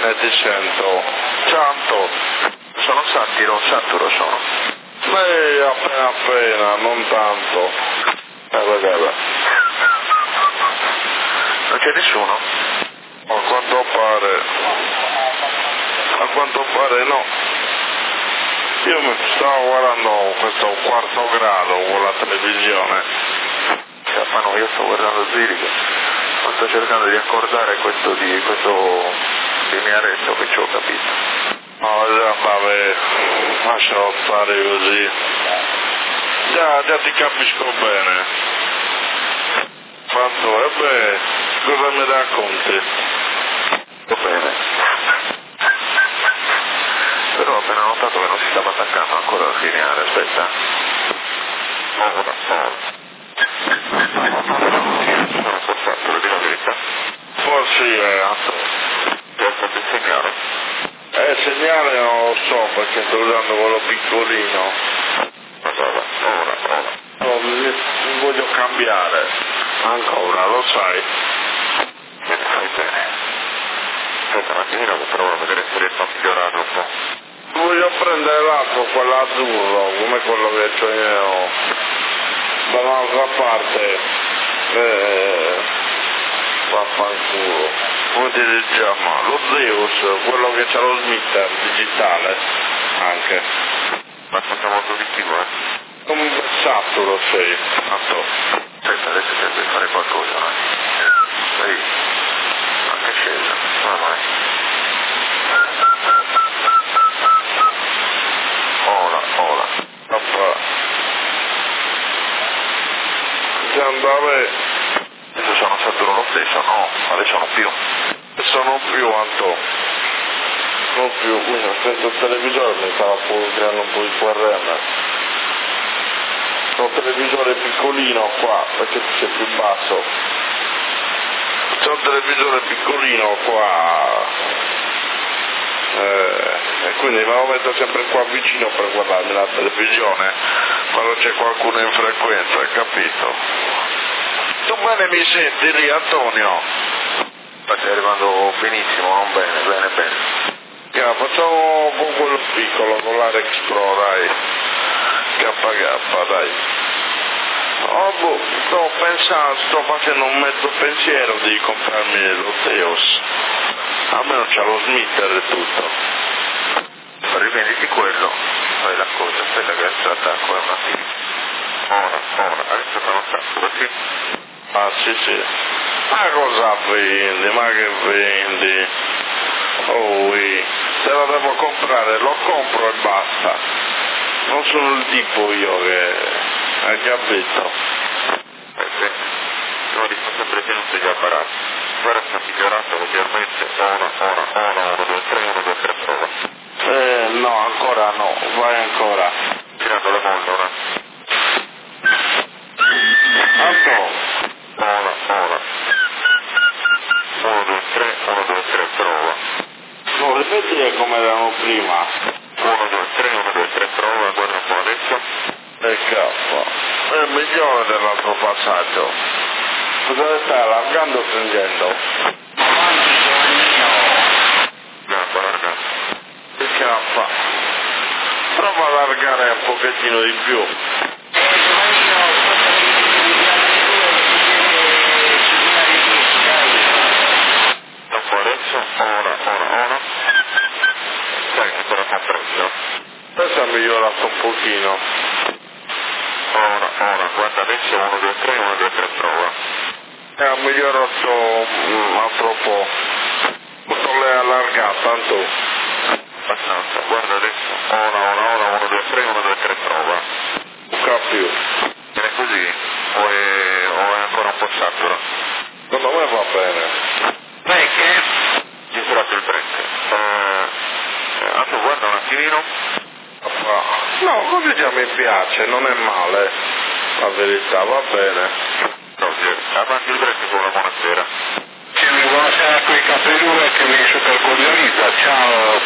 bene, ti sento. Santo. Sono satiro sono. Beh, appena, non tanto. Vabbè. Non c'è nessuno? A quanto pare no. Io mi stavo guardando questo quarto grado con la televisione. Ma no, io sto guardando Zirica. Ma sto cercando di accordare questo linearetto che ci ho capito. No, già, vabbè, lascialo stare così. Già ti capisco bene. Fatto, beh, cosa mi racconti? Va bene. Però ho appena notato che non si stava attaccando ancora al lineare, aspetta. Ora. Sono forzato, lo dico la verità. Forse Piazza del segnale. segnale non lo so perché sto usando quello piccolino. Ora. No, voglio cambiare. Ancora, lo sai. Fai bene. Aspetta un attimino che provo a vedere se riesco a migliorare un po'. Voglio prendere l'altro, quello azzurro, come quello che c'ho io dall'altra parte. Vaffanculo. Come ti chiama? Lo Zeus, quello che c'ha lo smitter digitale anche. Ma facciamo molto obiettivo, Un Saturno sei. Aspetta, adesso cerco di fare qualcosa, Vedi? Anche sceso, ormai. Ora. Già andare. Adesso sono Saturno lo stesso, no, adesso non più. Sono più, Anto. Non più, quindi aspetta il televisore, mi stava creando un po' di QRM. C'è un televisore piccolino qua, perché c'è più basso. C'è un televisore piccolino qua. E quindi me lo metto sempre qua vicino per guardarmi la televisione quando c'è qualcuno in frequenza, hai capito? Tu bene mi senti lì, Antonio? Ma stai arrivando benissimo, non bene. Facciamo un po' quello piccolo con l'Arex Pro, dai. KK, dai. Sto facendo un mezzo pensiero di comprarmi lo Zeus. Almeno c'ha lo smitter e tutto. Rivenditi quello, fai la cosa, aspetta che adesso attacco un attimo. Ora, adesso sono stato sì. Ah sì. Ma cosa vendi? Ma che vendi? Se la devo comprare lo compro e basta. Non sono il tipo io che... hai capito? Sì. Sono sempre tenuto gli apparati. Guarda sta migliorato leggermente. Ora, 1, 2, 3, prova. No, ancora no, vai ancora. Tirando le molle ora. Anto. Ora. 1, 2, 3, prova. No, ripeti come erano prima. 1, 2, 3, prova, guarda un po' adesso. È il migliore dell'altro passaggio. Cosa stai allargando o stringendo? Larga. Prova a allargare un pochettino di più. Dopo adesso, ora. Sai, ancora compreso. Adesso ha migliorato un pochino. Ora, guarda adesso 1, 2, 3, prova. Ha migliorato un altro po'. Tutto l'hai allargato, tanto. Abbastanza, guarda adesso. Ora, 1, 2, 3, prova. Non capisco. Viene così? O è ancora un po' saturo? Secondo me va bene. Perché? Misurato il break. Anche guarda un attimino. No, così già mi piace, non è male. La verità, va bene. No, avanti il break con una buonasera. Buonasera qui Capellure che mi supercoordinizza. Ciao,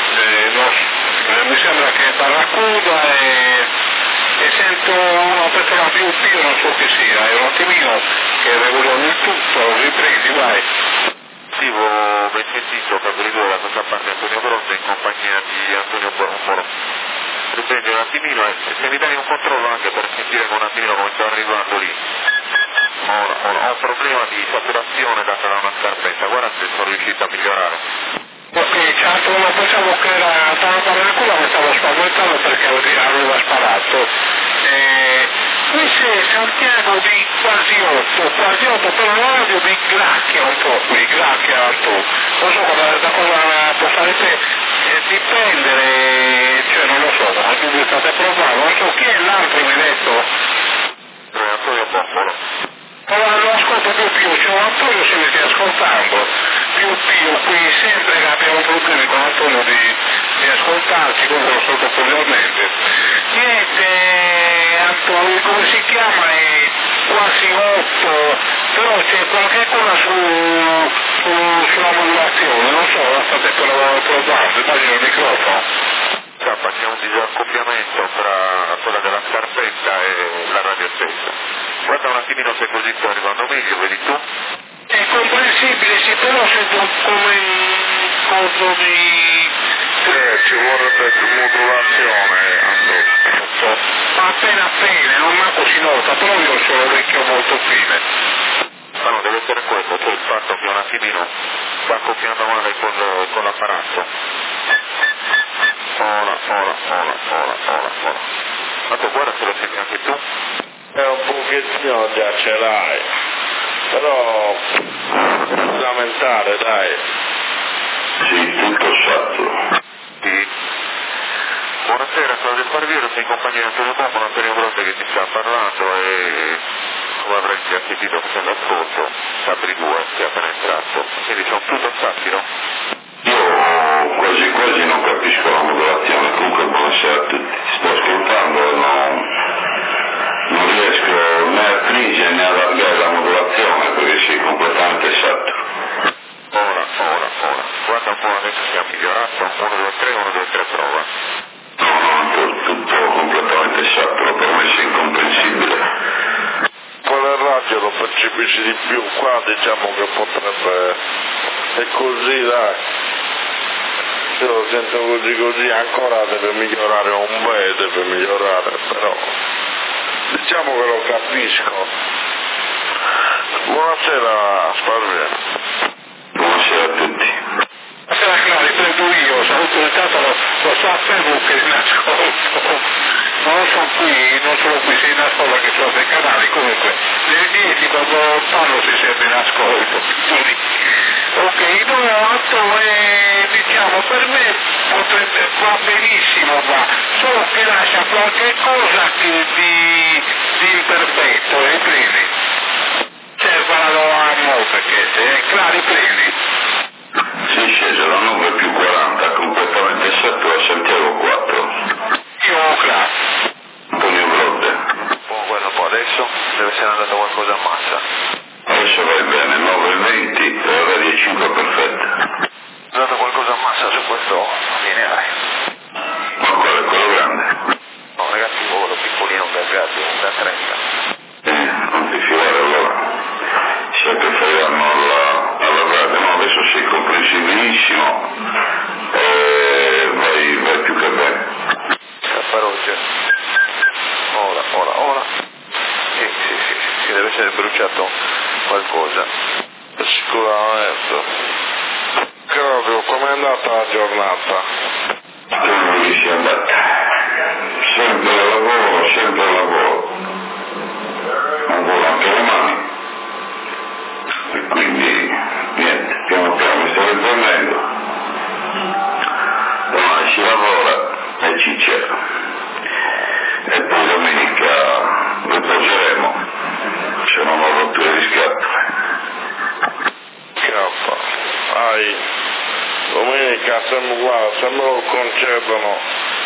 mi sembra che è Barracuda e sento una persona più non so chi sia, è un attimino che regolano il tutto, ripresi, vai. Attivo 23 sentito Capri2 da questa parte Antonio Bronte in compagnia di Antonio Boromoro. Riprendi un attimino e se mi dai un controllo anche per sentire un attimino come sta arrivando lì. Ho un problema di saturazione data da una scarpetta, guarda se sono riuscito a migliorare. Ok, certo, ma pensavo che era stava parlando, mi stavo spaventando perché aveva sparato. Questo è Santiago di quasi 8, però l'orario mi glacchia un po' qui, glacchia tu. Non so da cosa potrebbe dipendere, cioè non lo so, ma tu mi state provando, non so chi è l'altro mi ha detto. Antonio Bombolo. Allora lo ascolto più, c'è Antonio se mi stai ascoltando, più qui sempre che abbiamo problemi con Antonio di ascoltarci, comunque lo ascolto cordialmente. Niente, Antonio, come si chiama? È quasi 8, però c'è qualche cosa sulla modulazione, non so, state provando, immagino il microfono. C'è un disaccoppiamento tra quella della scarpetta e la radio stessa. Guarda un attimino se così sta arrivando meglio, vedi tu? È comprensibile, sì, però sento come un coso di... ci vorrebbe più modulazione, appena, non manco si nota, però io ho l'orecchio molto fine. Ma no, deve essere questo, cioè il fatto che un attimino sta accoppiando male con l'apparato. Ora. Ma tu guarda se lo senti anche tu? un pochettino già ce l'hai, però non lamentare, dai. Sì, tutto saturo. Sì. Buonasera, sono del Barbiero, sei in compagnia di Antonio Bombolo, Antonio Bronte che ti sta parlando e come avrai già sentito facendo ascolto, Capri2 che è appena entrato. Quindi c'è un tutto satiro? Io quasi non capisco la modulazione, comunque buonasera a tutti. Sto ascoltando e non riesco né a stringere né a allargare la modulazione perché sei completamente saturo. Ora. Guarda un po' adesso si è migliorato. 1, 2, 3, prova. No, tutto completamente saturo, per me è incomprensibile. Con il radio lo percepisci di più, qua diciamo che potrebbe... è così, dai. Se lo sento così ancora deve migliorare un bel, deve migliorare, però diciamo che lo capisco. Buonasera Sparviero. Buonasera a tutti. Buonasera Clari, prendo io, saluto intanto lo so a Facebook che in ascolto. Non sono qui, sei in ascolto che sono dei canali, comunque nelle 10 quando parlo si sente in ascolto. Ok, dove altro diciamo per me va benissimo, solo che lascia qualche cosa di imperfetto, riprendi. Servono a 9 perché Clari prendi. Si scese la 9 più 40, completamente saturo a Santiago 4. Io Clari. Antonio Bronte. Guarda un po' adesso, deve essere andato qualcosa a massa. Adesso vai bene, 9,20 e la radio 5 perfetta. È andato qualcosa a massa su questo lineare. Ma qual è quello grande? No, negativo, quello piccolino che è grande, da 30. Non ti fidare allora. Sempre fregano alla radio, no, adesso sei comprensibilissimo e vai più che bene. Scapparoggia. Ora. Sì, deve essere bruciato qualcosa. Sicuramente. Claudio, com'è andata la giornata? Come dici andata? Sempre lavoro. Lavoro anche domani. E quindi niente, piano mi sto riprendendo. Domani si lavora e ci c'è. E poi domenica riposeremo, se non ho rotture di scatole. Domenica se me lo concedono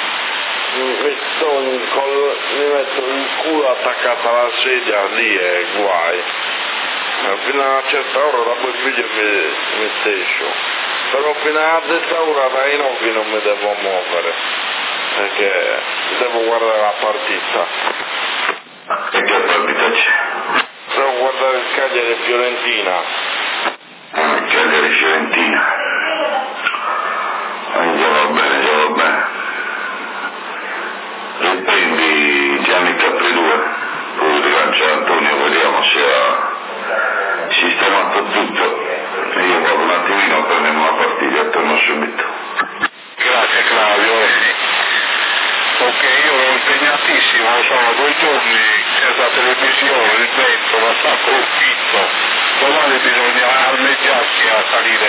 mi metto il culo attaccato alla sedia lì e guai. Fino a una certa ora dopo il video mi stesso, però fino a una certa ora dai nocchi non mi devo muovere perché devo guardare la partita. E che partita c'è? Devo guardare il Cagliari Fiorentina. Cagliari Fiorentina. noi prendiamo la partita, torno subito. Grazie Claudio. Ok, io ero impegnatissimo, sono 2 giorni senza televisione, il vento, lo stacco il fitto, domani bisogna armeggiarsi a salire,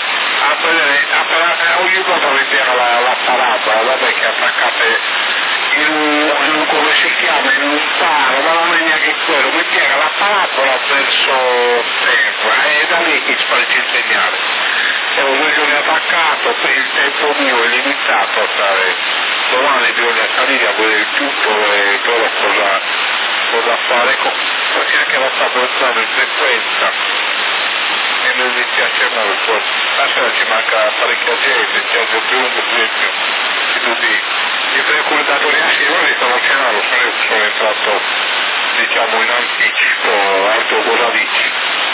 ogni volta mi piega la parabola, vabbè che attaccate come si chiama, in un palo, ma non è neanche quello, mi piega la parabola verso terra e da lì che sparge il segnale. Siamo 2 giorni attaccato, il tempo mio è limitato a stare, domani bisogna salire a vedere il tutto e però cosa fare, perché anche la sta portando in frequenza e non mi piace molto, stasera ci manca parecchia gente, Sergio Piumbo, per esempio, tutti i frequentatori assieme stanno cenando, sono entrato diciamo in anticipo, Alto cosa dici?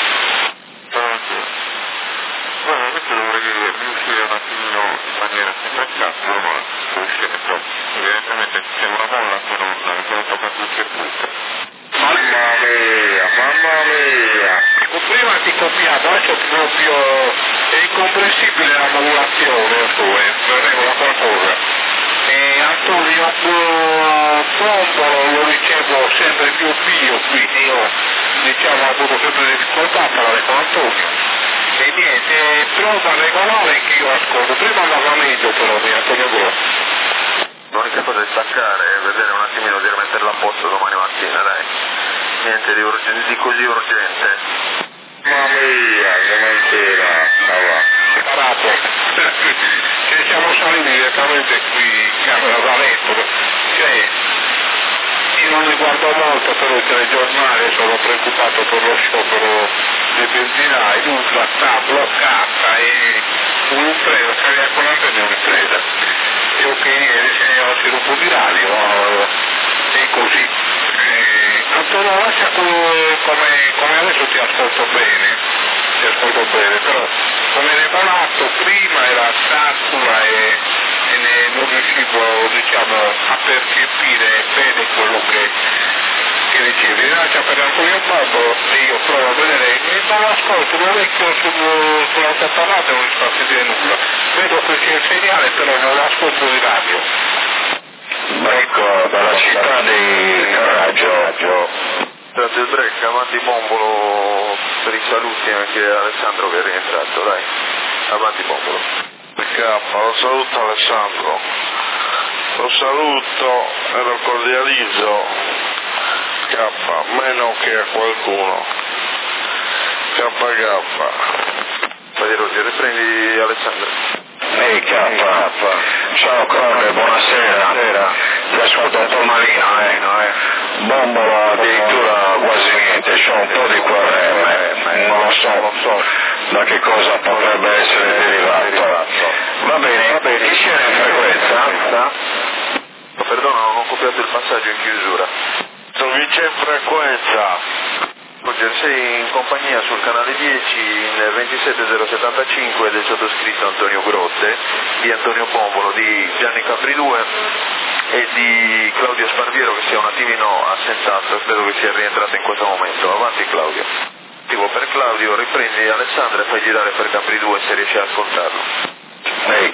Guarda, questo dovrei riuscire un attimino in maniera senza ma riuscire proprio. Evidentemente c'è una molla che non tocca più il circuito. Mamma mia! Prima ti copiavo, adesso proprio è incomprensibile la modulazione, regola qualcosa. E Antonio Pompolo lo ricevo sempre più pio, quindi io diciamo ho avuto sempre difficoltà a parlare con Antonio. E niente, prova regolare che io ascolto, prima andava meglio però di Antonio Grosso. L'unica cosa è staccare e vedere un attimino di rimetterla a posto domani mattina, dai. Niente di così urgente. Mamma mia, che mentira! Separato. Ci siamo saliti direttamente qui in camera da letto. Cioè, io non ne guardo molto però il telegiornale, sono preoccupato per lo sciopero dei benzinai, l'ultra sta bloccata e un'impresa, salire con l'antenna un'impresa. E ok, segnalo sviluppo di radio e così. Antonio lascia come adesso ti ascolto bene, però come regolato prima era satura e non riuscivo diciamo a percepire bene quello che ricevi. Lascia per Antonio Popo e io provo a vedere, non ascolto, non vecchio sull'altoparlante non riesco a sentire nulla. Vedo che c'è il segnale però non ascolto di radio. Ecco, dalla città di Caraggio. Grazie il break, avanti Bombolo per i saluti anche Alessandro che è rientrato, dai. Avanti Bombolo. Lo saluto Alessandro. Lo saluto e lo cordializzo. Meno che a qualcuno. Fai Roger, riprendi Alessandro. Ehi ciao Conte, buonasera. Ti ascolto un po' malino, Bombolo addirittura quasi niente, c'ho un po' di QRM, non lo so da che cosa potrebbe essere derivato. Va bene, chi c'era in frequenza? Perdona, non ho copiato il passaggio in chiusura. Vice in frequenza. Roger, sei in compagnia sul canale 10 in 27075 del sottoscritto Antonio Grotte, di Antonio Bombolo, di Gianni Capri 2 e di Claudio Sparviero che si è un attimino assentato e credo che sia rientrato in questo momento. Avanti Claudio. Per Claudio riprendi Alessandro e fai girare per Capri 2 se riesci a ascoltarlo. Ehi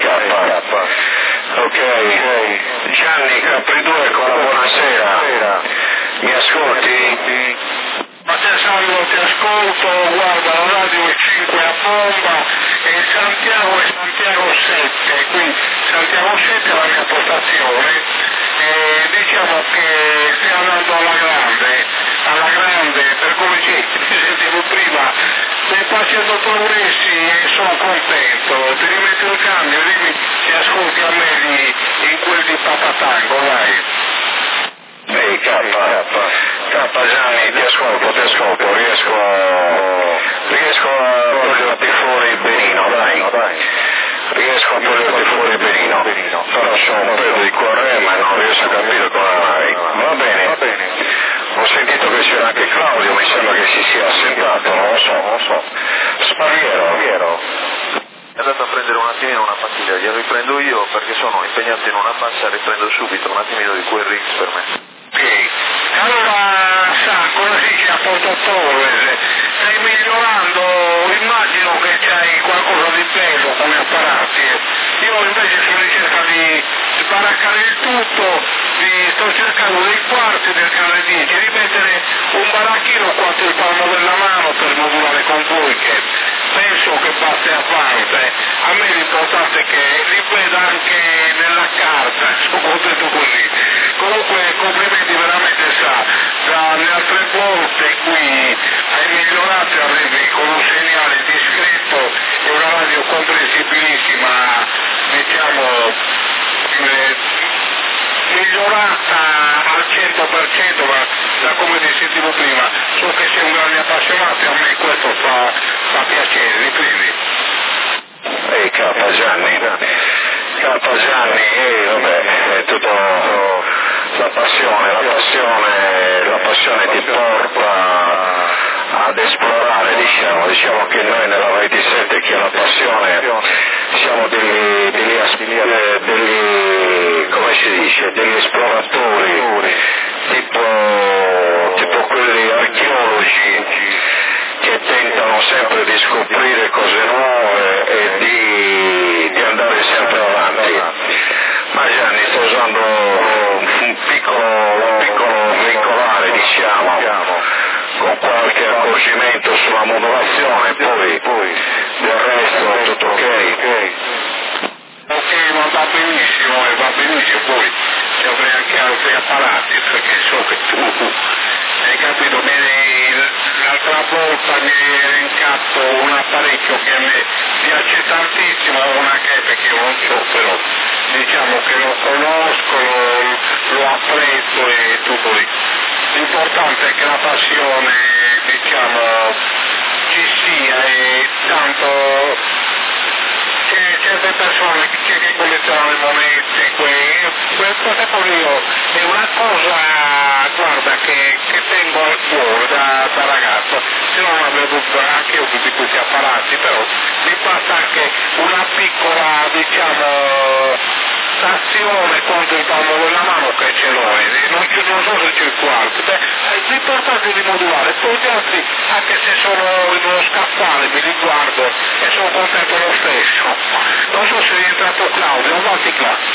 ok, Gianni Capri 2 con la buonasera. Mi ascolti? Ma te Salvo ti ascolto, guarda la radio è 5 a bomba e Santiago è Santiago 7, quindi Santiago 7 è la mia postazione e diciamo che stai andando alla grande per come ti sentivo prima, stai facendo progressi e sono contento, ti rimetti il cambio, dimmi se ascolti a me in quel di Papatango, dai. Ehi Gianni, ti ascolto, riesco a toglierti fuori benino, dai. Riesco a toglierti fuori benino, però c'ho un pelo di QRM e non riesco a capire come mai. Va bene. Ho sentito che c'era anche Claudio, mi sembra che si sia assentato, non lo so. Sparviero. È andato a prendere un attimino una pastiglia, gliela riprendo io perché sono impegnato in una passa, riprendo subito un attimino di QRX per me. Ok, allora cosa si dice a Porto Torres? Stai migliorando, immagino che c'hai qualcosa di bello io invece sono in cerca di sbaraccare il tutto, sto cercando dei quarti del canale 10, di mettere un baracchino quanto il palmo della mano per modulare con voi, che penso che passi a parte. A me l'importante è che li veda anche nella carta, insomma, ho detto così. Comunque complimenti veramente, dalle altre volte in cui hai migliorato arrivi con un segnale discreto e una radio comprensibilissima, diciamo, migliorata al 100%, ma da come ti sentivo prima, so che sei un grande appassionato e a me questo fa piacere, riprendi. Capa Gianni, vabbè, è tutto la passione ti porta ad esplorare, diciamo che noi nella 27 che ha la passione siamo degli esploratori, tipo quelli archeologi che tentano sempre di scoprire cose nuove e di andare sempre avanti. Ma Gianni, sto usando un piccolo veicolare, diciamo, con qualche accorgimento sulla modulazione, poi del resto tutto ok. Ok, ma va benissimo, poi ci avrei anche altri apparati, perché so che tu hai capito bene, l'altra volta mi hai elencato un apparecchio che a me piace tantissimo, una che io non so, però diciamo che lo conosco, lo apprezzo e tutto lì. L'importante è che la passione, diciamo, ci sia e tanto certe persone che collezionano i monete, queste cose io è una cosa, guarda, che tengo al cuore da ragazzo, se non avevo anche io tutti questi apparati, però mi passa anche una piccola, diciamo, stazione contro il palmo della mano che ce l'ho, non so se c'è il quarto, l'importante è di modulare, poi gli altri, anche se sono in uno scaffale, mi li guardo e sono contento lo stesso. Non so se è entrato Claudio, avanti Claudio.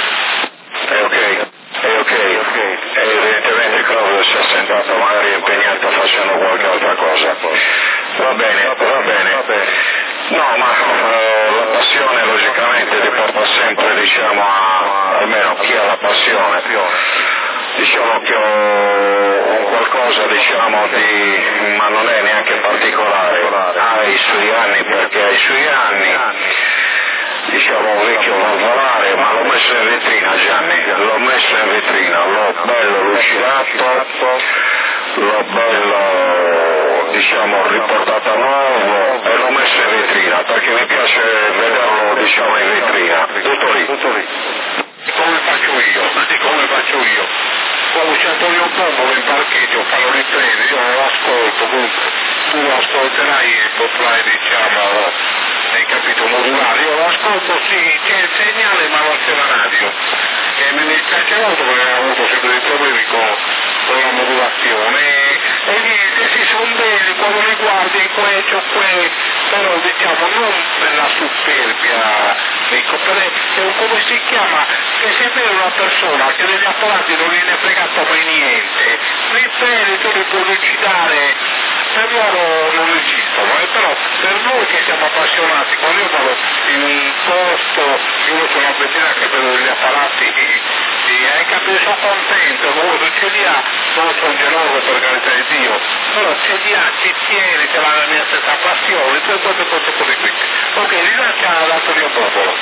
È ok, evidentemente Claudio si è sentato magari impegnato facendo qualche altra cosa. Va bene. No, ma la passione logicamente ti porta sempre, diciamo, almeno chi ha la passione, diciamo che ho qualcosa, diciamo, ma non è neanche particolare, ha i suoi anni, perché ha i suoi anni, diciamo un vecchio valvolare, ma l'ho messo in vetrina Gianni, l'ho bello lucidato, l'ho bello, diciamo, riportato a nuovo e l'ho messo in vetrina, perché mi piace vederlo, diciamo, in vetrina, tutto lì. Come faccio io? Quando c'è Antonio Pombolo in parcheggio, fa lo riprende, io non lo ascolto, comunque tu lo ascolterai e potrai, diciamo, hai capito, modulare. Io lo ascolto, sì, c'è il segnale ma non c'è la radio. E mi dispiace molto perché ho avuto sempre dei problemi con la modulazione. E niente, si sono belli, quando li guardi però diciamo non per la superbia, ecco, come si chiama, che se vede una persona che degli apparati non gliene è fregato mai niente, li tu li puoi lucidare, per loro non esistono, però per noi che siamo appassionati, quando io vado in un posto, io sono a vedere anche per gli apparati, hai capito, sono contento, comunque ce li ha, non sono geloso per carità di Dio, però ce li ha, ci tiene, ce l'ha la mia stessa passione, tutte queste cose qui. Ok, rilancia l'Antonio Popolo.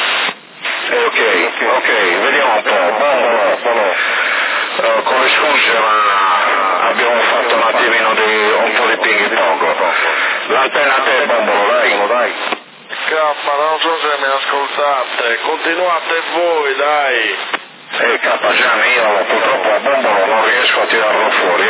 Ok, vediamo un po'. Con le scuse, ma abbiamo fatto un attimino un po' di ping pong. L'antenna a te, Bombolo, dai. Kappa, non so se mi ascoltate, continuate voi, dai. Kappa Gianni, io purtroppo a Bombolo non riesco a tirarlo fuori,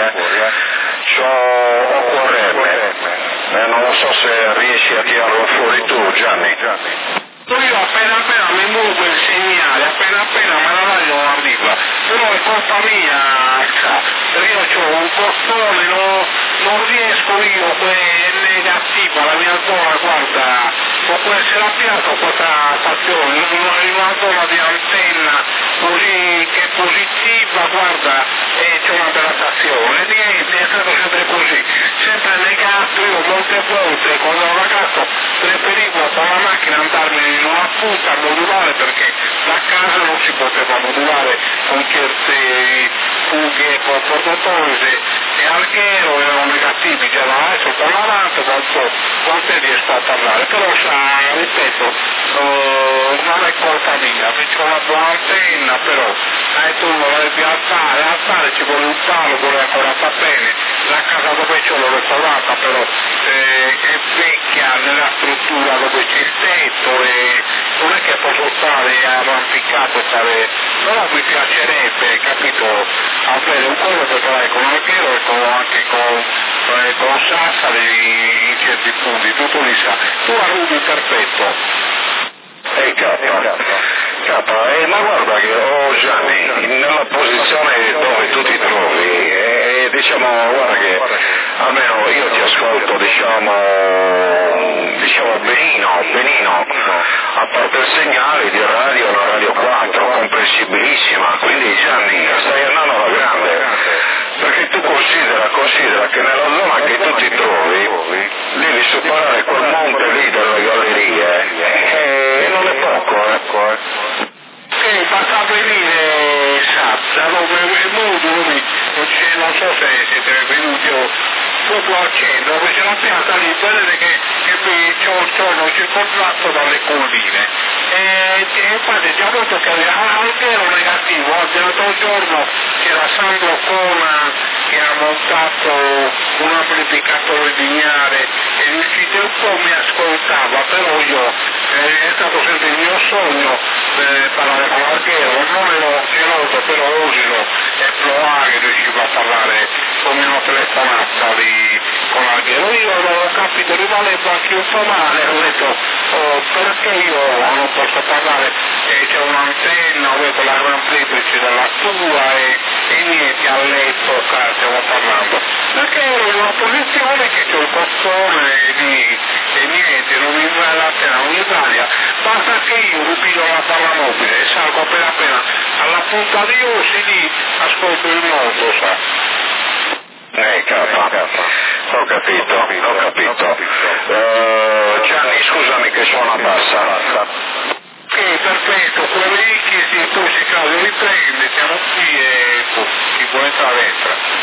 C'ho QRM, non lo so se riesci a tirarlo fuori tu, Gianni. Io appena mi muovo il segnale, ma la radio non arriva, però è colpa mia, perché io ho un postone, non riesco io, è negativa, la mia zona, guarda, può essere avviato questa stazione in una zona di antenna così che è positiva, guarda, e c'è una bella stazione, niente, è stato sempre così, sempre negato. Io molte volte quando ero ragazzo preferivo con la macchina andarmi in una punta modulare perché da casa non si poteva modulare con certe fughe portatose e Alghero erano negativi già da adesso per l'avanti, quante riesco a parlare, però ripeto, non è colpa mia, c'è una buona antenna, però tu non la devi alzare ci vuole un palo, vuole ancora fa bene, la casa dove ce l'ho ritrovata però è vecchia nella struttura dove c'è il tetto e non è che posso stare arrampicato, però mi piacerebbe, capito, avere un quello che fai con Alghero e anche con Sassari in certi punti, tutto lì sa. Tu a Rubi perfetto. Ma guarda che Gianni, nella posizione dove tu ti trovi, diciamo, guarda che almeno io ti ascolto, diciamo benino, a parte il segnale di radio, la radio 4, comprensibilissima, quindi Gianni, stai andando alla grande, perché tu considera che nella zona che tu ti trovi, devi superare quel monte lì delle gallerie, e non è poco, Sì, basta venire da dove è modulo, non so se siete venuti proprio al centro, dove c'è la piazza lì, vedete che sono circondato dalle colline. E infatti già detto che Alghero negativo, oggi l'altro giorno c'era Sandro Cona che ha montato un amplificatore lineare e riuscite un po' mi ascoltava, però io è stato sempre il mio sogno parlare con Alghero, non ero geloso, però osilo e Ploaghe riusciva a parlare con mia telefonata lì con Alghero. Io avevo capito, rivaleva anche un po' male, ho detto perché io non posso parlare, c'è un'antenna, ho detto la gran triplice della tua e niente, all'epoca stiamo parlando, perché ero in una posizione che c'è il costone e niente, non mi va l'antena, non mi sbaglia, basta che io ripiglio la palla mobile e salgo appena alla punta di Ossi lì, ascolto il mondo, sa. Ho capito. Gianni, scusami che suona bassa. Perfetto, quelli che si poi si caso riprende, siamo qui e chi può entrare entra.